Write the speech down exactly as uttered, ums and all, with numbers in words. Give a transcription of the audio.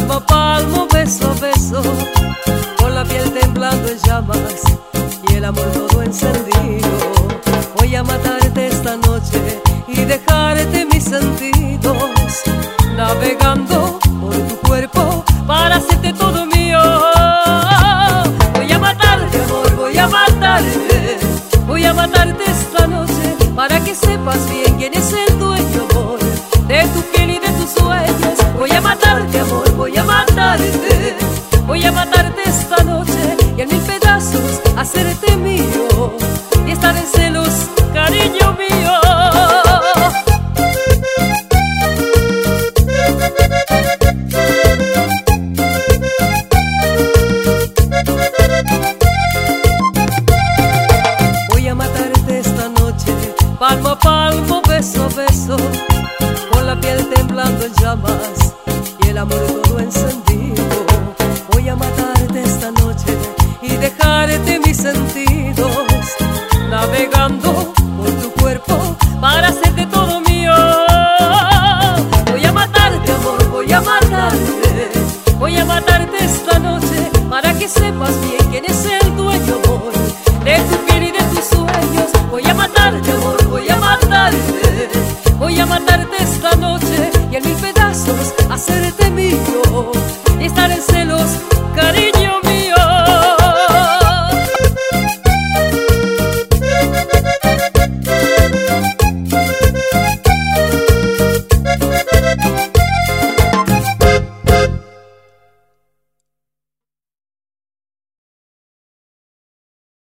palmo a palmo, beso a beso, con la piel temblando en llamas y el amor todo encendido. Voy a matarte esta noche y dejarte mis sentidos, navegando por tu cuerpo para hacerte todo mío. Voy a matarte, amor, voy a matarte, voy a matarte esta noche para que sepas bien quién es el dueño, amor, de tu piel y de tus sueños. Voy a matarte, amor, voy a matarte, voy a matarte esta noche y en mil pedazos hacerte mío y estar en celos, cariño mío. Voy a matarte esta noche, palmo a palmo, beso a beso, con la piel temblando en llamas y el amor todo encendido. Voy a matarte esta noche y dejarte mis sentidos, navegando por tu cuerpo para hacerte todo mío. Voy a matarte, amor, voy a matarte, voy a matarte esta noche para que sepas bien quién es el dueño, amor, de tu piel y de tus sueños. Voy a matarte, amor, voy a matarte, voy a matarte esta noche